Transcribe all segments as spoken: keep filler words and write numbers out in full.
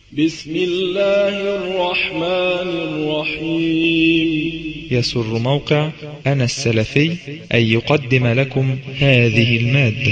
بسم الله الرحمن الرحيم. يسر موقع أنا السلفي أن يقدم لكم هذه المادة.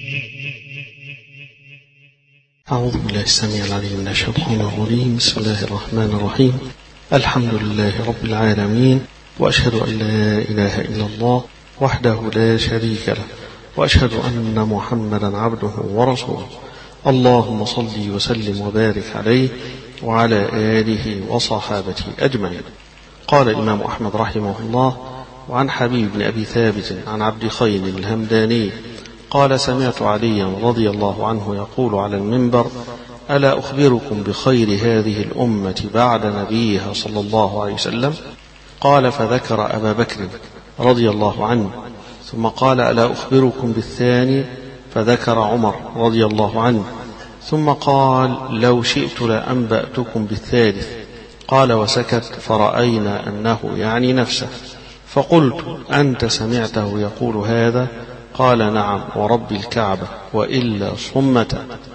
أعوذ بالله السميع العليم من الشيطان الرجيم. بسم الله الرحمن الرحيم. الحمد لله رب العالمين، وأشهد أن لا إله إلا الله وحده لا شريك له، وأشهد أن محمدا عبده ورسوله. اللهم صل وسلم وبارك عليه وعلى آله وصحابته أجمعين. قال الإمام أحمد رحمه الله: وعن حبيب بن أبي ثابت عن عبد خير الهمداني قال: سمعت عليا رضي الله عنه يقول على المنبر: ألا أخبركم بخير هذه الأمة بعد نبيها صلى الله عليه وسلم؟ قال: فذكر أبا بكر رضي الله عنه، ثم قال: ألا أخبركم بالثاني؟ فذكر عمر رضي الله عنه، ثم قال: لو شئت لأنبأتكم بالثالث. قال وسكت، فرأينا أنه يعني نفسه، فقلت: أنت سمعته يقول هذا؟ قال: نعم ورب الكعبة، وإلا صمت.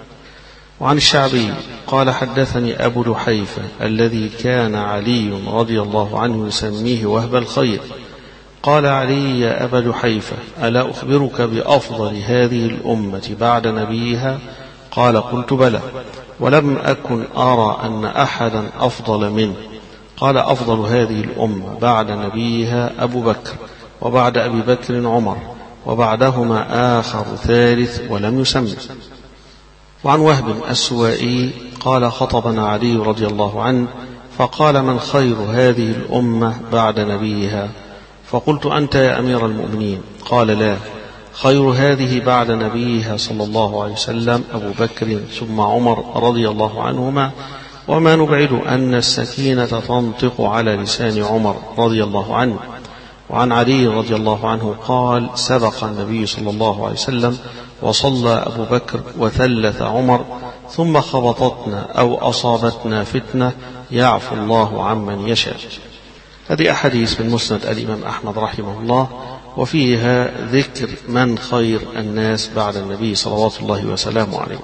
وعن الشعبي قال: حدثني أبو لحيفة الذي كان علي رضي الله عنه يسميه وهب الخير. قال علي: يا أبا لحيفة، ألا أخبرك بأفضل هذه الأمة بعد نبيها؟ قال: قلت: بلى، ولم أكن أرى أن أحدا أفضل منه. قال: أفضل هذه الأمة بعد نبيها أبو بكر، وبعد أبي بكر عمر، وبعدهما آخر ثالث ولم يسمى. وعن وهب السوائي قال: خطبنا علي رضي الله عنه فقال: من خير هذه الأمة بعد نبيها؟ فقلت: أنت يا أمير المؤمنين. قال: لا، خير هذه بعد نبيها صلى الله عليه وسلم أبو بكر ثم عمر رضي الله عنهما، وما نبعد أن السكينة تنطق على لسان عمر رضي الله عنه. وعن علي رضي الله عنه قال: سبق النبي صلى الله عليه وسلم وصلى أبو بكر وثلث عمر، ثم خبطتنا أو أصابتنا فتنة يعفو الله عمن يشاء. هذه أحاديث من مسند الإمام أحمد رحمه الله، وفيها ذكر من خير الناس بعد النبي صلوات الله وسلامه عليه.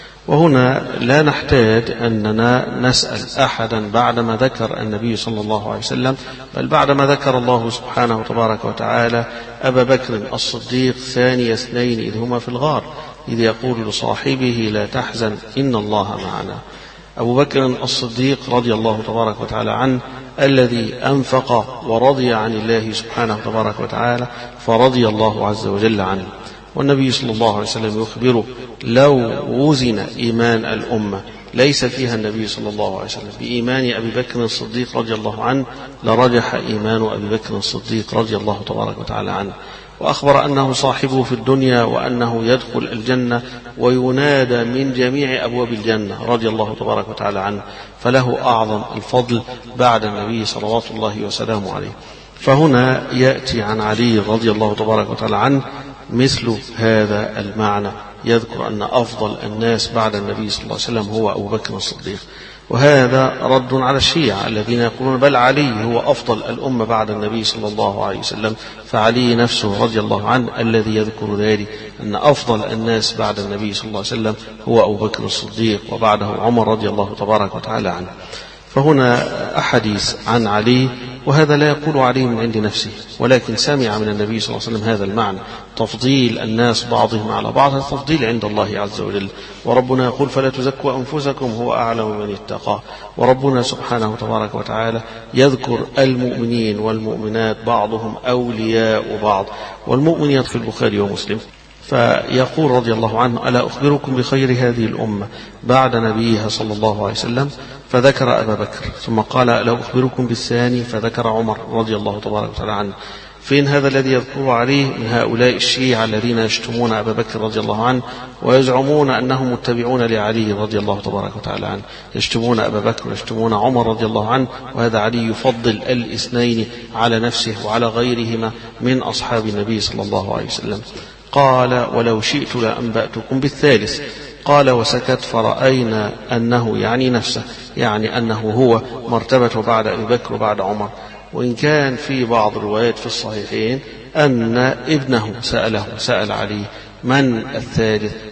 وهنا لا نحتاج أننا نسأل أحدا بعدما ذكر النبي صلى الله عليه وسلم، بل بعدما ذكر الله سبحانه وتبارك وتعالى أبا بكر الصديق ثاني اثنين إذ هما في الغار، إذ يقول لصاحبه: لا تحزن إن الله معنا. أبو بكر الصديق رضي الله تبارك وتعالى عنه، الذي أنفق ورضي عن الله سبحانه وتبارك وتعالى، فرضي الله عز وجل عنه. والنبي صلى الله عليه وسلم يخبره: لو وزن إيمان الأمة ليس فيها النبي صلى الله عليه وسلم بإيمان أبي بكر الصديق رضي الله عنه لرجح إيمان أبي بكر الصديق رضي الله تبارك وتعالى عنه. وأخبر أنه صاحبه في الدنيا، وأنه يدخل الجنة وينادى من جميع أبواب الجنة رضي الله تبارك وتعالى عنه، فله أعظم الفضل بعد النبي صلوات الله وسلامه عليه. فهنا يأتي عن علي رضي الله تبارك وتعالى عنه مثل هذا المعنى، يذكر أن أفضل الناس بعد النبي صلى الله عليه وسلم هو أبو بكر الصديق. وهذا رد على الشيعة الذين يقولون: بل علي هو أفضل الأمة بعد النبي صلى الله عليه وسلم. فعلي نفسه رضي الله عنه الذي يذكر ذلك، أن أفضل الناس بعد النبي صلى الله عليه وسلم هو أبو بكر الصديق، وبعده عمر رضي الله تبارك وتعالى عنه. فهنا أحاديث عن علي، وهذا لا يقول علي من عند نفسه، ولكن سمع من النبي صلى الله عليه وسلم هذا المعنى، تفضيل الناس بعضهم على بعض، التفضيل عند الله عز وجل. وربنا يقول: فلا تزكوا أنفسكم هو أعلم من اتقى. وربنا سبحانه وتبارك وتعالى يذكر المؤمنين والمؤمنات بعضهم أولياء بعض، والمؤمنين في البخاري ومسلم. فيقول رضي الله عنه: ألا أخبركم بخير هذه الأمة بعد نبيها صلى الله عليه وسلم؟ فذكر أبا بكر، ثم قال: ألا أخبركم بالثاني؟ فذكر عمر رضي الله تبارك وتعالى عنه. فين هذا الذي يذكر عليه من هؤلاء الشيعة الذين يشتمون أبا بكر رضي الله عنه ويزعمون أنهم متبعون لعلي رضي الله تبارك وتعالى عنه، يشتمون أبا بكر ويشتمون عمر رضي الله عنه، وهذا علي يفضل الاثنين على نفسه وعلى غيرهما من أصحاب النبي صلى الله عليه وسلم. قال: ولو شئت لأنبأتكم بالثالث. قال وسكت، فرأينا أنه يعني نفسه، يعني أنه هو مرتبة بعد أبي بكر وبعد عمر. وإن كان في بعض الروايات في الصحيحين أن ابنه سأله سأل علي: من الثالث؟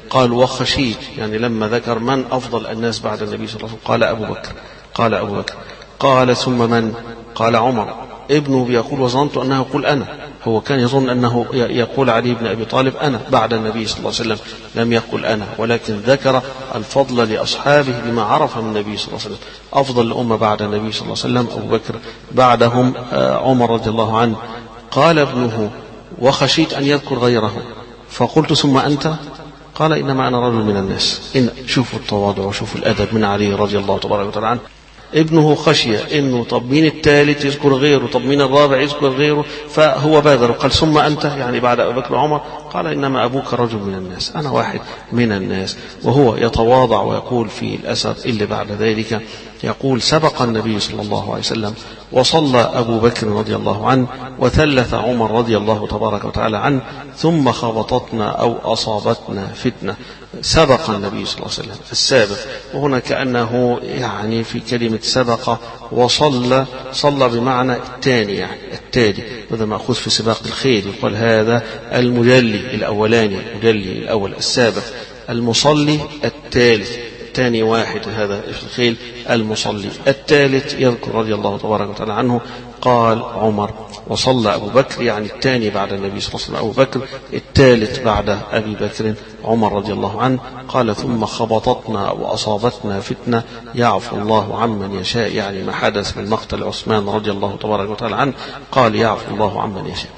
قال وخشيت، يعني لما ذكر من أفضل الناس بعد النبي صلى الله عليه وسلم قال أبو بكر، قال أبو بكر قال ثم من؟ قال عمر. ابنه بيقول وظننت أنه يقول أنا، هو كان يظن أنه يقول علي بن أبي طالب أنا بعد النبي صلى الله عليه وسلم، لم يقل أنا، ولكن ذكر الفضل لأصحابه بما عرف من النبي صلى الله عليه وسلم. أفضل الأمة بعد النبي صلى الله عليه وسلم أبو بكر، بعدهم عمر رضي الله عنه. قال ابنه وخشيت أن يذكر غيره فقلت ثم أنت؟ قال إنما أنا رجل من الناس. إن شوفوا التواضع وشوفوا الأدب من علي رضي الله تبارك وتعالى عنه. ابنه خشية إنه طب مين الثالث يذكر غيره، طب مين الرابع يذكر غيره، فهو بادر قال ثم أنت، يعني بعد أبي بكر وعمر. قال إنما أبوك رجل من الناس، أنا واحد من الناس. وهو يتواضع ويقول في الأثر اللي بعد ذلك يقول سبق النبي صلى الله عليه وسلم وصلى أبو بكر رضي الله عنه وثلث عمر رضي الله تبارك وتعالى عنه ثم خبطتنا أو أصابتنا فتنة. سبق النبي صلى الله عليه وسلم السابق، وهنا كأنه يعني في كلمة سبق وصلى، صلى بمعنى الثاني يعني التالي، هذا مأخوذ في سباق الخيل، يقول هذا المجلي الأولاني، المجلي الأول السابق، المصلي الثالث، الثاني واحد هذا الخيل المصلي الثالث. يذكر رضي الله تبارك وتعالى عنه قال عمر وصلى أبو بكر، يعني الثاني بعد النبي صلى الله عليه وسلم أبو بكر، الثالث بعد أبي بكر عمر رضي الله عنه. قال ثم خبطتنا وأصابتنا فتنة يعفو الله عمن يشاء، يعني ما حدث من مقتل عثمان رضي الله تبارك وتعالى عنه، قال يعفو الله عمن يشاء.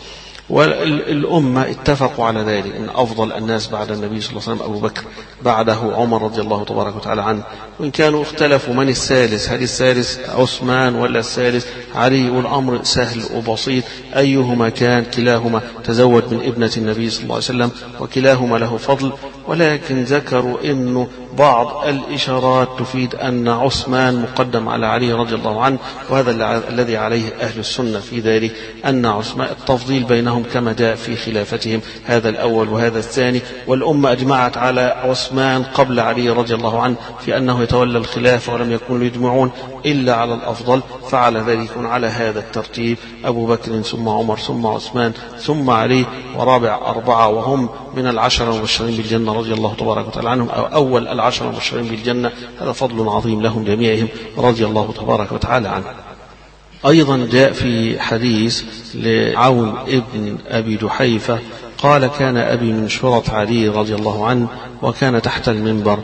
والأمة اتفقوا على ذلك أن أفضل الناس بعد النبي صلى الله عليه وسلم أبو بكر، بعده عمر رضي الله تبارك وتعالى عنه. وإن كانوا اختلفوا من الثالث، هل الثالث عثمان ولا الثالث علي، والأمر سهل وبسيط، أيهما كان كلاهما تزوج من ابنة النبي صلى الله عليه وسلم وكلاهما له فضل. ولكن ذكروا أنه بعض الإشارات تفيد أن عثمان مقدم على علي رضي الله عنه، وهذا الذي عليه أهل السنة في ذلك، أن عثمان التفضيل بينهم كما جاء في خلافتهم، هذا الأول وهذا الثاني. والأمة أجمعت على عثمان قبل علي رضي الله عنه في أنه يتولى الخلافة، ولم يكونوا يجمعون إلا على الأفضل، فعلى ذلك يكون على هذا الترتيب أبو بكر ثم عمر ثم عثمان ثم علي، ورابع أربعة وهم من العشرة المبشرين بالجنة رضي الله تبارك وتعالى عنهم، أو أول العشرة المبشرين بالجنة. هذا فضل عظيم لهم جميعهم رضي الله تبارك وتعالى عنه. أيضا جاء في حديث لعون ابن أبي جحيفة قال كان أبي من شرط علي رضي الله عنه وكان تحت المنبر،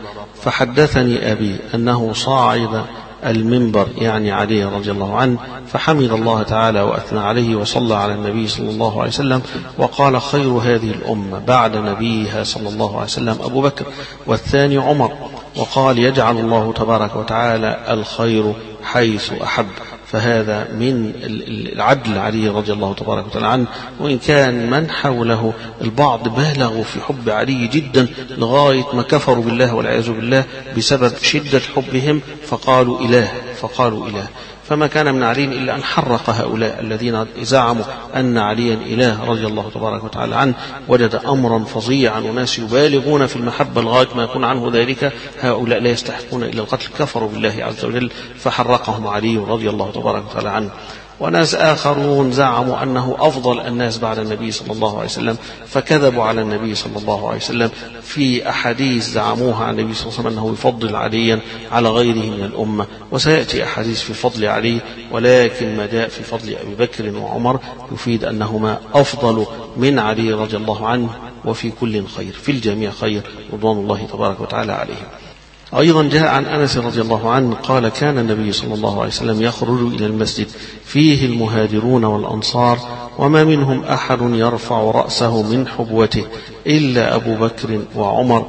فحدثني أبي أنه صاعد المنبر يعني علي رضي الله عنه، فحمد الله تعالى وأثنى عليه وصلى على النبي صلى الله عليه وسلم وقال خير هذه الأمة بعد نبيها صلى الله عليه وسلم أبو بكر والثاني عمر، وقال يجعل الله تبارك وتعالى الخير حيث أحب. فهذا من العدل علي رضي الله تبارك وتعالى عنه. وإن كان من حوله البعض بالغوا في حب علي جدا لغاية ما كفروا بالله والعياذ بالله بسبب شدة حبهم، فقالوا إله فقالوا إله فما كان من علي إلا أن حرق هؤلاء الذين زعموا أن عليا إله رضي الله تبارك وتعالى عنه. وجد أمرا فظيعا وناس يبالغون في المحبة لغاية ما يكون عنه ذلك، هؤلاء لا يستحقون إلا القتل، كفروا بالله عز وجل فحرقهم علي رضي الله تبارك وتعالى عنه. وناس آخرون زعموا أنه أفضل الناس بعد النبي صلى الله عليه وسلم، فكذبوا على النبي صلى الله عليه وسلم في أحاديث زعموها عن النبي صلى الله عليه وسلم أنه يفضل عليا على غيره من الأمة. وسيأتي أحاديث في فضل علي، ولكن ما جاء في فضل أبي بكر وعمر يفيد أنهما أفضل من علي رضي الله عنه، وفي كل خير، في الجميع خير رضوان الله تبارك وتعالى عليهم. أيضا جاء عن أنس رضي الله عنه قال كان النبي صلى الله عليه وسلم يخرج إلى المسجد فيه المهاجرون والأنصار وما منهم أحد يرفع رأسه من حبوته إلا أبو بكر وعمر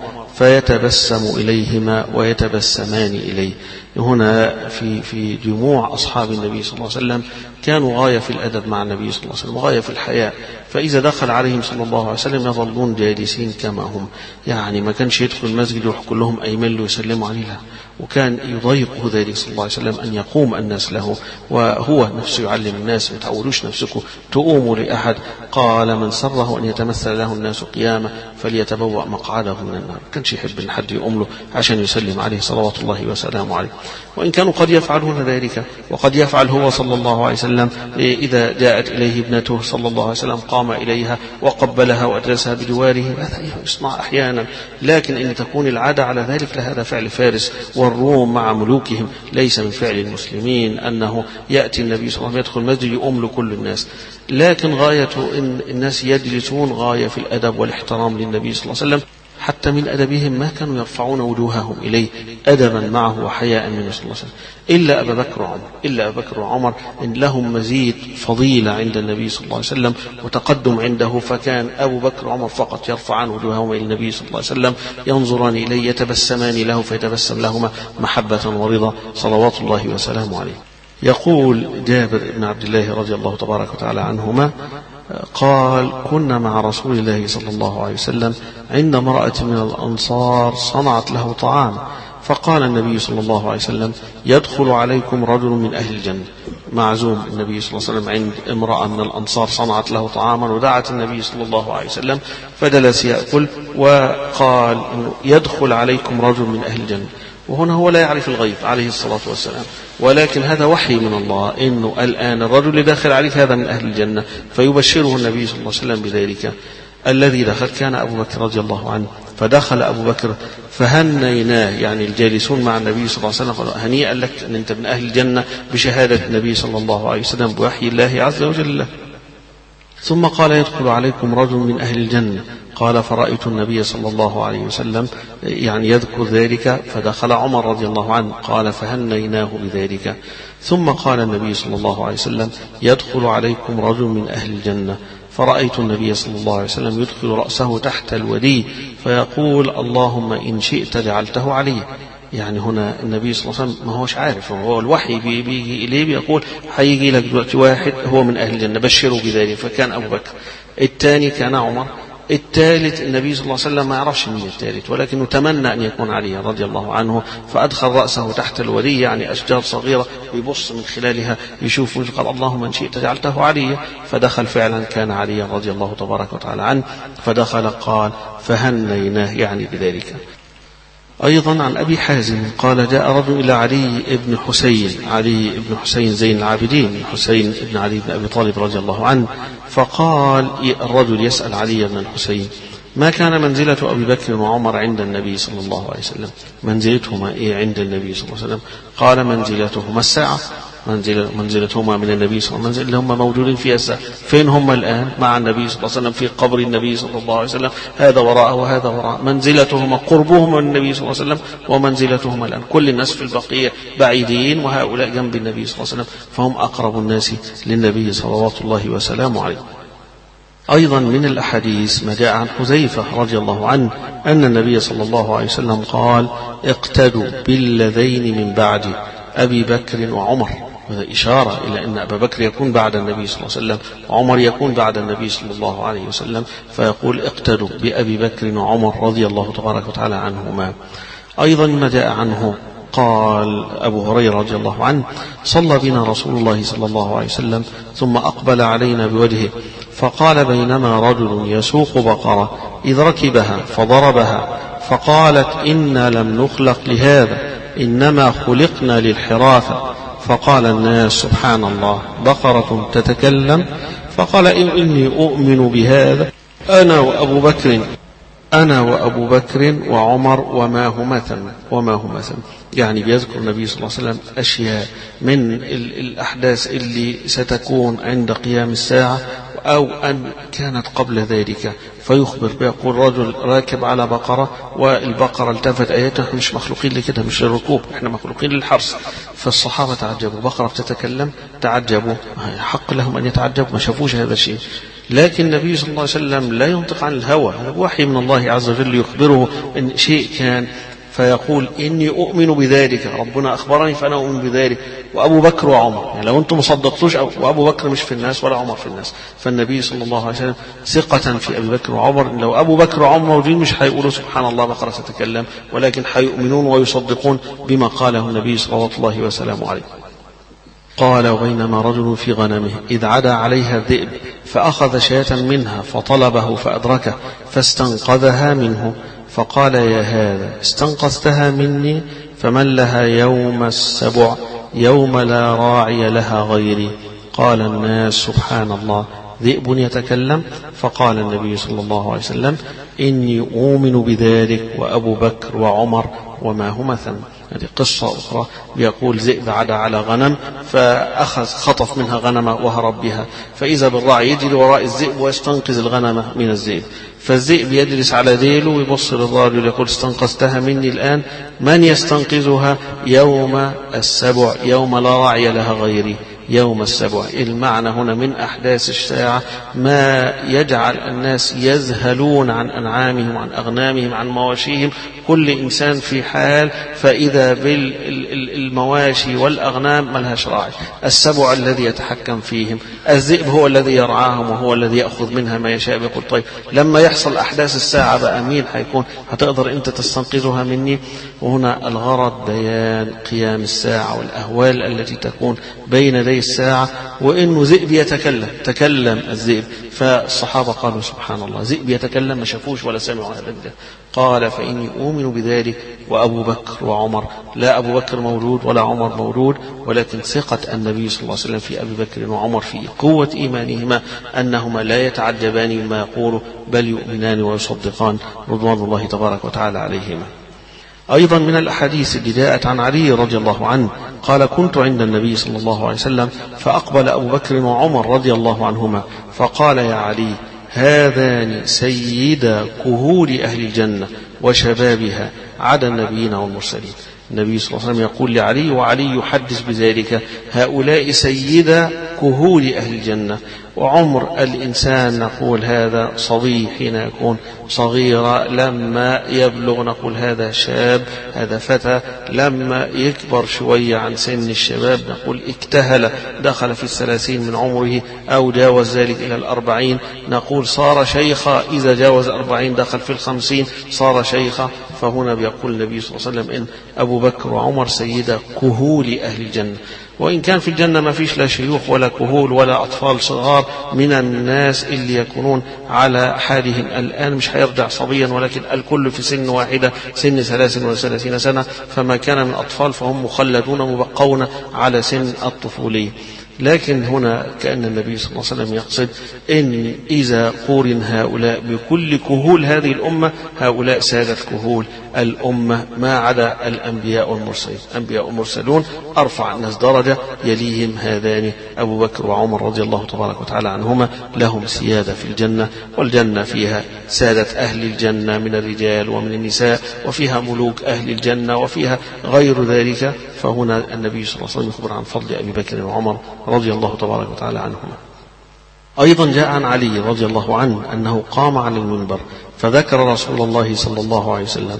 فيتبسم إليهما ويتبسمان إليه. هنا في في جموع أصحاب النبي صلى الله عليه وسلم كانوا غاية في الأدب مع النبي صلى الله عليه وسلم وغاية في الحياء، فإذا دخل عليهم صلى الله عليه وسلم يظلون جالسين كما هم، يعني ما كانش يدخل المسجد يروح كلهم أيمن له يسلموا عليه، وكان يضايقه ذلك صلى الله عليه وسلم أن يقوم الناس له، وهو نفسه يعلم الناس ما تعودوش نفسكم تقوموا لأحد. قال من سره أن يتمثل له الناس قيامة فليتبوأ مقعده من النار. كانش يحب أن حد يقوم له عشان يسلم عليه صلوات الله وسلامه عليه. وإن كانوا قد يفعلون ذلك، وقد يفعل هو صلى الله عليه وسلم وسلم إذا جاءت إليه ابنته صلى الله عليه وسلم قام إليها وقبلها وأجلسها بجواره، هذا يصنع أحيانا، لكن إن تكون العادة على ذلك فهذا فعل فارس والروم مع ملوكهم، ليس من فعل المسلمين أنه يأتي النبي صلى الله عليه وسلم يدخل المسجد يؤم له كل الناس، لكن غايته إن الناس يجلسون غاية في الأدب والاحترام للنبي صلى الله عليه وسلم، حتى من أدبهم ما كانوا يرفعون وجوههم إليه أدبا معه وحياء منه صلى الله عليه وسلم، إلا أبا بكر وعمر إلا أبا بكر وعمر إن لهم مزيد فضيلة عند النبي صلى الله عليه وسلم وتقدم عنده، فكان أبو بكر وعمر فقط يرفعان وجوههم إلى النبي صلى الله عليه وسلم، ينظران إليه يتبسمان له فيتبسم لهما محبة ورضا صلوات الله وسلامه عليه. يقول جابر بن عبد الله رضي الله تبارك وتعالى عنهما قال: كنا مع رسول الله صلى الله عليه وسلم عند امرأة من الأنصار صنعت له طعام، فقال النبي صلى الله عليه وسلم: يدخل عليكم رجل من أهل الجنة. معزوم النبي صلى الله عليه وسلم عند امرأة من الأنصار صنعت له طعاما، ودعت النبي صلى الله عليه وسلم فجلس يأكل، وقال: يدخل عليكم رجل من أهل الجنة. وهنا هو لا يعرف الغيب عليه الصلاة والسلام، ولكن هذا وحي من الله إنه الآن الرجل اللي داخل عليك هذا من أهل الجنة، فيبشره النبي صلى الله عليه وسلم بذلك. الذي دخل كان أبو بكر رضي الله عنه، فدخل أبو بكر فهنيناه، يعني الجالسون مع النبي صلى الله عليه وسلم قالوا: هنيئا لك أن أنت من أهل الجنة بشهادة النبي صلى الله عليه وسلم بوحي الله عز وجل. ثم قال: يدخل عليكم رجل من أهل الجنة. قال: فرأيت النبي صلى الله عليه وسلم يعني يذكر ذلك، فدخل عمر رضي الله عنه، قال: فهنيناه بذلك. ثم قال النبي صلى الله عليه وسلم: يدخل عليكم رجل من أهل الجنة. فرأيت النبي صلى الله عليه وسلم يدخل رأسه تحت الودي فيقول: اللهم إن شئت جعلته علي. يعني هنا النبي صلى الله عليه وسلم ما هوش عارف، هو الوحي بيجي إليه بيقول: هيجي لك دلوقتي واحد هو من أهل الجنة بشروا بذلك. فكان أبو بكر، الثاني كان عمر، الثالث النبي صلى الله عليه وسلم ما يعرفش مين الثالث، ولكنه تمنى أن يكون علي رضي الله عنه، فأدخل رأسه تحت الودي، يعني أشجار صغيرة ويبص من خلالها يشوف، قال: اللهم إن شئت جعلته علي. فدخل فعلا كان علي رضي الله تبارك وتعالى عنه، فدخل قال: فهنيناه يعني بذلك. أيضا عن أبي حازم قال: جاء رجل إلى علي بن حسين علي بن حسين زين العابدين حسين بن علي بن أبي طالب رضي الله عنه، فقال الرجل يسأل علي بن الحسين: ما كان منزلة أبي بكر وعمر عند النبي صلى الله عليه وسلم؟ منزلتهما إيه عند النبي صلى الله عليه وسلم؟ قال: منزلتهما الساعة، منزل منزلتهما من النبي صلى الله عليه وسلم اللي هم موجودين فيها الساعة. فين هم الآن؟ مع النبي صلى الله عليه وسلم في قبر النبي صلى الله عليه وسلم، هذا وراءه وهذا وراءه. منزلتهما قربهما من النبي صلى الله عليه وسلم، ومنزلتهما الآن كل الناس في البقية بعيدين، وهؤلاء جنب النبي صلى الله عليه وسلم، فهم أقرب الناس للنبي صلوات الله وسلامه عليه. أيضا من الأحاديث ما جاء عن حذيفة رضي الله عنه أن النبي صلى الله عليه وسلم قال: اقتدوا بالذين من بعد أبي بكر وعمر. هذا إشارة إلى أن أبا بكر يكون بعد النبي صلى الله عليه وسلم، وعمر يكون بعد النبي صلى الله عليه وسلم، فيقول: اقتدوا بأبي بكر وعمر رضي الله تبارك وتعالى عنهما. أيضا ما جاء عنه قال أبو هريرة رضي الله عنه: صلى بنا رسول الله صلى الله عليه وسلم ثم أقبل علينا بوجهه، فقال: بينما رجل يسوق بقرة إذ ركبها فضربها، فقالت: إنا لم نخلق لهذا، إنما خلقنا للحراثة. فقال الناس: سبحان الله، بقرة تتكلم. فقال: إني أؤمن بهذا أنا وأبو بكر أنا وأبو بكر وعمر وما هما ثم وما هما ثم. يعني بيذكر النبي صلى الله عليه وسلم أشياء من الأحداث اللي ستكون عند قيام الساعة أو أن كانت قبل ذلك، فيخبر بيقول: رجل راكب على بقرة والبقرة التفت آياتها، مش مخلوقين لكده، مش للركوب، احنا مخلوقين للحرث. فالصحابة تعجبوا، بقرة بتتكلم تعجبوا، حق لهم أن يتعجبوا، ما شافوش هذا الشيء. لكن النبي صلى الله عليه وسلم لا ينطق عن الهوى، هذا وحي من الله عز وجل يخبره أن شيء كان، فيقول: إني أؤمن بذلك، ربنا أخبرني فأنا أؤمن بذلك، وأبو بكر وعمر. يعني لو أنتم مصدقتوش، وأبو بكر مش في الناس ولا عمر في الناس، فالنبي صلى الله عليه وسلم ثقة في أبي بكر وعمر، لو أبو بكر وعمر موجودين مش هيقولوا سبحان الله بقرة تتكلم، ولكن هيؤمنون ويصدقون بما قاله النبي صلى الله وسلم عليه. قال: وبينما رجل في غنمه إذ عدا عليها الذئب، فأخذ شاة منها فطلبه فأدركه فاستنقذها منه، فقال: يا هذا، استنقذتها مني، فمن لها يوم السبع يوم لا راعي لها غيري. قال الناس سبحان الله ذئب يتكلم. فقال النبي صلى الله عليه وسلم إني أؤمن بذلك وأبو بكر وعمر وما هما ثم. هذه قصة أخرى يقول ذئب عدا على غنم فأخذ خطف منها غنمة وهرب بها، فإذا بالراعي يجري وراء الذئب ويستنقذ الغنمة من الذئب، فالذئب يجلس على ذيله ويبص للراجل يقول استنقذتها مني الآن، من يستنقذها؟ يوم السبع، يوم لا راعي لها غيري، يوم السبع. المعنى هنا من أحداث الساعة ما يجعل الناس يذهلون عن أنعامهم عن أغنامهم عن مواشيهم، كل إنسان في حال، فإذا بالمواشي والأغنام ملهاش راعي، السبع الذي يتحكم فيهم، الذئب هو الذي يرعاهم وهو الذي يأخذ منها ما يشاء. يقول طيب لما يحصل أحداث الساعة بقى مين هيكون هتقدر أنت تستنقذها مني؟ وهنا الغرض بيان قيام الساعة والأهوال التي تكون بين يدي الساعة، وإنه ذئب يتكلم، تكلم الذئب. فالصحابة قالوا سبحان الله ذئب يتكلم، ما شافوش ولا سمعوا هذا. قال فإني أؤمن بذلك وأبو بكر وعمر، لا أبو بكر مولود ولا عمر مولود، ولكن ثقة النبي صلى الله عليه وسلم في أبي بكر وعمر في قوة إيمانهما أنهما لا يتعجبان مما يقوله بل يؤمنان ويصدقان رضوان الله تبارك وتعالى عليهما. أيضا من الأحاديث اللي جاءت عن علي رضي الله عنه قال كنت عند النبي صلى الله عليه وسلم فأقبل أبو بكر وعمر رضي الله عنهما فقال يا علي هذان سيدا كهول أهل الجنة وشبابها عدا النبيين والمرسلين. النبي صلى الله عليه وسلم يقول لعلي وعلي يحدث بذلك هؤلاء سيدا كهول أهل الجنة. وعمر الإنسان نقول هذا صبي حين يكون صغيرا، لما يبلغ نقول هذا شاب، هذا فتى، لما يكبر شوية عن سن الشباب نقول اكتهل، دخل في الثلاثين من عمره أو جاوز ذلك إلى الأربعين نقول صار شيخا، إذا جاوز أربعين دخل في الخمسين صار شيخا. فهنا بيقول النبي صلى الله عليه وسلم إن أبو بكر وعمر سيدا كهول أهل الجنة. وإن كان في الجنة ما فيش لا شيوخ ولا كهول ولا أطفال صغار من الناس اللي يكونون على حالهم الآن، مش هيرجع صبيا، ولكن الكل في سن واحدة، سن ثلاث وثلاثين سنة، فما كان من أطفال فهم مخلدون مبقون على سن الطفولية. لكن هنا كأن النبي صلى الله عليه وسلم يقصد إن إذا قورن هؤلاء بكل كهول هذه الأمة، هؤلاء سادة كهول الأمة ما عدا الأنبياء والمرسلين. الأنبياء والمرسلون أرفع الناس درجة، يليهم هذان أبو بكر وعمر رضي الله تبارك وتعالى عنهما، لهم سيادة في الجنة، والجنة فيها سادة أهل الجنة من الرجال ومن النساء، وفيها ملوك أهل الجنة، وفيها غير ذلك. فهنا النبي صلى الله عليه وسلم يخبر عن فضل أبي بكر وعمر رضي الله تبارك وتعالى عنهما. أيضا جاء عن علي رضي الله عنه أنه قام على المنبر فذكر رسول الله صلى الله عليه وسلم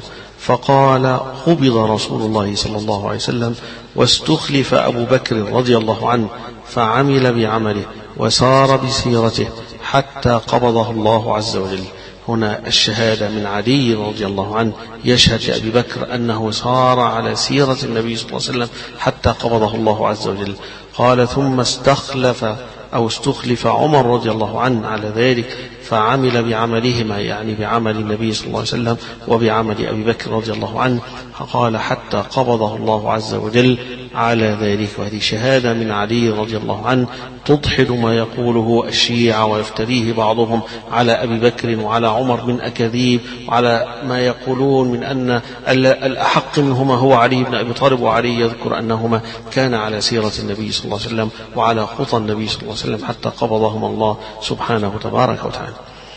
فقال قبض رسول الله صلى الله عليه وسلم واستخلف أبو بكر رضي الله عنه فعمل بعمله وسار بسيرته حتى قبضه الله عز وجل. هنا الشهادة من علي رضي الله عنه يشهد لأبي بكر أنه سار على سيرة النبي صلى الله عليه وسلم حتى قبضه الله عز وجل. قال ثم استخلف أو استخلف عمر رضي الله عنه على ذلك فعمل بعملهما، يعني بعمل النبي صلى الله عليه وسلم وبعمل أبي بكر رضي الله عنه، قال حتى قبضه الله عز وجل على ذلك. وهذه شهادة من علي رضي الله عنه تضحد ما يقوله الشيعة ويفتريه بعضهم على أبي بكر وعلى عمر من أكاذيب، وعلى ما يقولون من أن الأحق منهما هو علي بن أبي طالب، وعلي يذكر أنهما كان على سيرة النبي صلى الله عليه وسلم وعلى خطى النبي صلى الله عليه وسلم حتى قبضهما الله سبحانه تبارك وتعالى.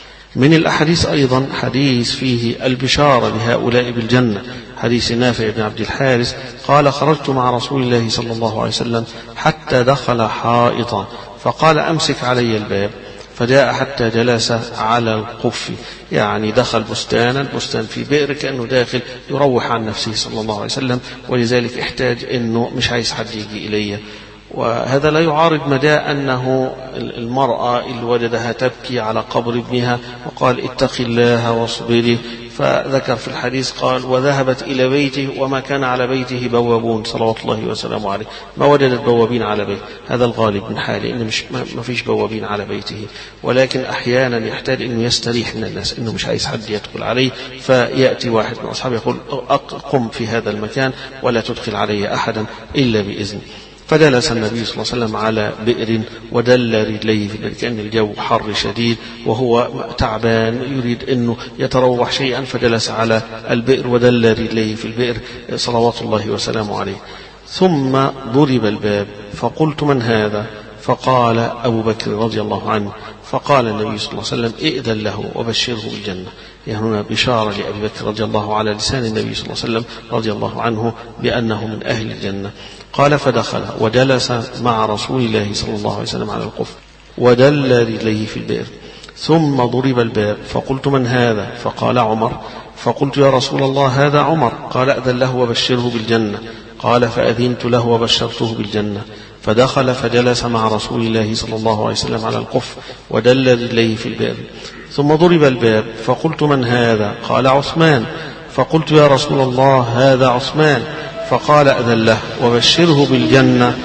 من الأحاديث أيضا حديث فيه البشارة لهؤلاء بالجنة، حديث نافع بن عبد الحارث قال خرجت مع رسول الله صلى الله عليه وسلم حتى دخل حائطا فقال أمسك علي الباب، فجاء حتى جلس على القف، يعني دخل بستانا، البستان في بئر، كأنه داخل يروح عن نفسه صلى الله عليه وسلم، ولذلك احتاج أنه مش عايز حد يجي إليه. وهذا لا يعارض مدى أنه المرأة اللي وجدها تبكي على قبر ابنها وقال اتق الله واصبري، فذكر في الحديث قال وذهبت إلى بيته وما كان على بيته بوابون صلوات الله وسلامه عليه، ما وجدت بوابين على بيته، هذا الغالب من حاله إن مش ما فيش بوابين على بيته، ولكن أحيانا يحتاج إنه يستريح من الناس، إنه مش عايز حد يدخل عليه، فيأتي واحد من أصحابه يقول قم في هذا المكان ولا تدخل علي أحدا إلا بإذن. فجلس النبي صلى الله عليه وسلم على بئر ودل رجليه في البئر، كأن الجو حر شديد وهو تعبان يريد أنه يتروح شيئا، فجلس على البئر ودل رجليه في البئر صلوات الله وسلامه عليه. ثم ضرب الباب فقلت من هذا؟ فقال أبو بكر رضي الله عنه. فقال النبي صلى الله عليه وسلم ائذن له وبشره بالجنة. يعني هنا بشارة لأبي بكر رضي الله على لسان النبي صلى الله عليه وسلم رضي الله عنه بأنه من أهل الجنة. قال فدخل وجلس مع رسول الله صلى الله عليه وسلم على القف ودل رجليه في البئر. ثم ضرب الباب فقلت من هذا؟ فقال عمر. فقلت يا رسول الله هذا عمر. قال ائذن له وبشره بالجنة. قال فأذنت له وبشرته بالجنة. فدخل فجلس مع رسول الله صلى الله عليه وسلم على القف ودل رجليه في البئر. ثم ضرب الباب فقلت من هذا؟ قال عثمان. فقلت يا رسول الله هذا عثمان. فقال أذن له وبشره بالجنة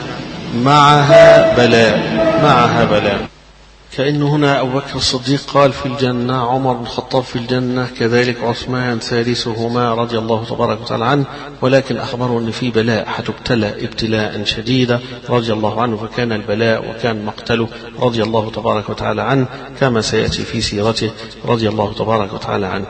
معها بلاء معها بلاء. كأن هنا أبو بكر الصديق قال في الجنة، عمر بن الخطاب في الجنة، كذلك عثمان ثالثهما رضي الله تبارك وتعالى عنه، ولكن أخبره أن في بلاء حتبتلى ابتلاء شديدا رضي الله عنه، فكان البلاء وكان مقتله رضي الله تبارك وتعالى عنه كما سيأتي في سيرته رضي الله تبارك وتعالى عنه.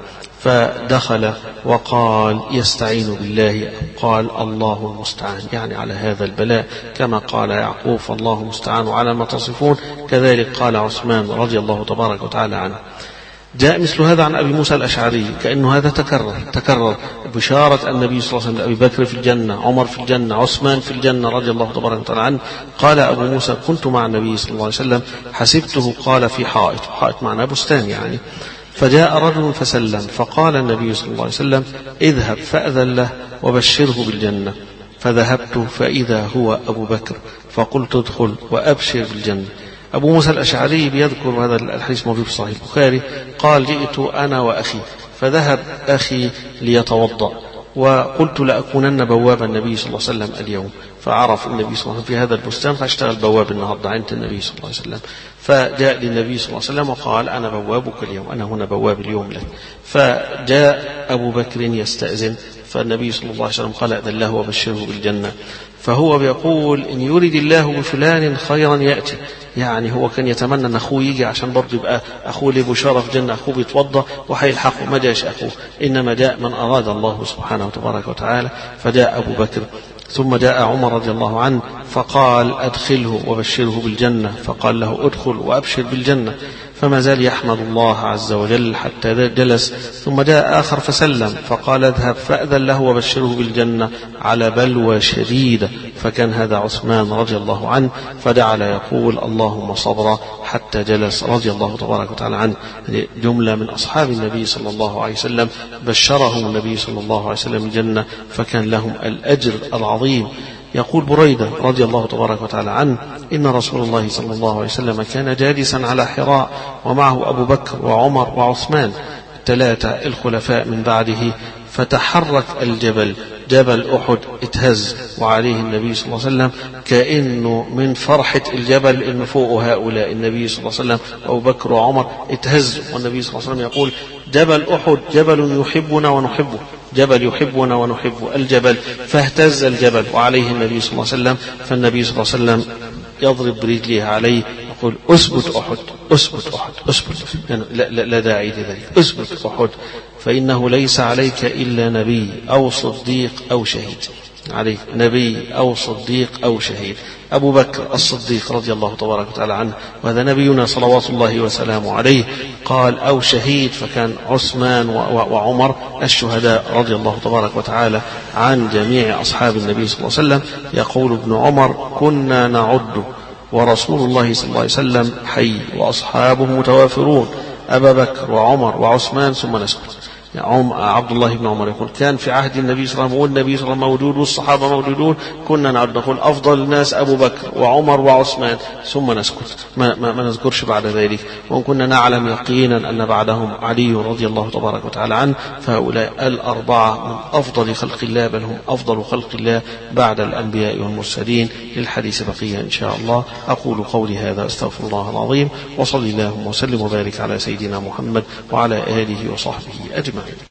فدخل وقال يستعين بالله، قال الله المستعان، يعني على هذا البلاء كما قال يعقوب فالله المستعان على ما تصفون، كذلك قال عثمان رضي الله تبارك وتعالى عنه. جاء مثل هذا عن أبي موسى الأشعري، كأنه هذا تكرر تكرر بشارة النبي صلى الله عليه وسلم أبي بكر في الجنة، عمر في الجنة، عثمان في الجنة رضي الله تبارك وتعالى عنه. قال أبو موسى كنت مع النبي صلى الله عليه وسلم حسبته قال في حائط، حائط معناه بستان يعني، فجاء رجل فسلم، فقال النبي صلى الله عليه وسلم اذهب فأذن له وبشره بالجنة. فذهبت فإذا هو أبو بكر، فقلت ادخل وأبشر بالجنة. أبو موسى الأشعري بيذكر هذا الحديث موجود في صحيح البخاري، قال جئت أنا وأخي، فذهب أخي ليتوضأ، وقلت لأكونن بواب النبي صلى الله عليه وسلم اليوم، فعرف النبي صلى الله عليه وسلم في هذا البستان فاشتغل بواب النهارده عند النبي صلى الله عليه وسلم. فجاء للنبي صلى الله عليه وسلم وقال أنا بوابك اليوم، أنا هنا بواب اليوم لك. فجاء أبو بكر يستأذن، فالنبي صلى الله عليه وسلم قال أذن له وبشره بالجنة. فهو بيقول إن يريد الله بفلان خيرا يأتي، يعني هو كان يتمنى أن أخوه يجي عشان برضه يبقى أخوه له بشارة في الجنة، أخوه بيتوضأ وهيلحقه، ما جاءش أخوه، إنما جاء من أراد الله سبحانه وتبارك وتعالى، فجاء أبو بكر. ثم جاء عمر رضي الله عنه فقال أدخله وبشره بالجنة، فقال له أدخل وأبشر بالجنة، فما زال يحمد الله عز وجل حتى جلس. ثم جاء آخر فسلم، فقال اذهب فأذن له وبشره بالجنة على بلوى شديدة، فكان هذا عثمان رضي الله عنه، فجعل يقول اللهم صبرا حتى جلس رضي الله تبارك وتعالى عنه. جملة من أصحاب النبي صلى الله عليه وسلم بشرهم النبي صلى الله عليه وسلم الجنة، فكان لهم الأجر العظيم. يقول بريدة رضي الله تبارك وتعالى عنه إن رسول الله صلى الله عليه وسلم كان جالسا على حراء ومعه أبو بكر وعمر وعثمان ثلاثة الخلفاء من بعده، فتحرك الجبل، جبل أحد اتهز، وعليه النبي صلى الله عليه وسلم كأنه من فرحة الجبل إن فوق هؤلاء النبي صلى الله عليه وسلم وأبو بكر وعمر اتهز، والنبي صلى الله عليه وسلم يقول جبل أحد جبل يحبنا ونحبه، جبل يحبنا ونحب الجبل، فاهتز الجبل وعليه النبي صلى الله عليه وسلم، فالنبي صلى الله عليه وسلم يضرب برجله عليه يقول أثبت أحد أثبت أحد أثبت، يعني لا, لا, لا داعي لذلك، أثبت أحد فإنه ليس عليك إلا نبي أو صديق أو شهيد، عليك نبي أو صديق أو شهيد. أبو بكر الصديق رضي الله تبارك وتعالى عنه، وهذا نبينا صلوات الله وسلامه عليه، قال أو شهيد، فكان عثمان وعمر الشهداء رضي الله تبارك وتعالى عن جميع أصحاب النبي صلى الله عليه وسلم. يقول ابن عمر كنا نعد ورسول الله صلى الله عليه وسلم حي وأصحابه متوافرون، أبا بكر وعمر وعثمان ثم نسكت. يعني عبد الله بن عمر يقول كان في عهد النبي صلى الله عليه وسلم والنبي صلى الله عليه وسلم موجود والصحابة موجودون، كنا نعد نقول أفضل الناس أبو بكر وعمر وعثمان ثم نسكت، ما, ما, ما نذكرش بعد ذلك. وإن كنا نعلم يقينا أن بعدهم علي رضي الله تبارك وتعالى عنه، فهؤلاء الأربعة من أفضل خلق الله، بل هم أفضل خلق الله بعد الأنبياء والمرسلين. للحديث بقية إن شاء الله. أقول قولي هذا أستغفر الله العظيم، وصلي اللهم وسلم وبارك على سيدنا محمد وعلى آله وصحبه أجمعين.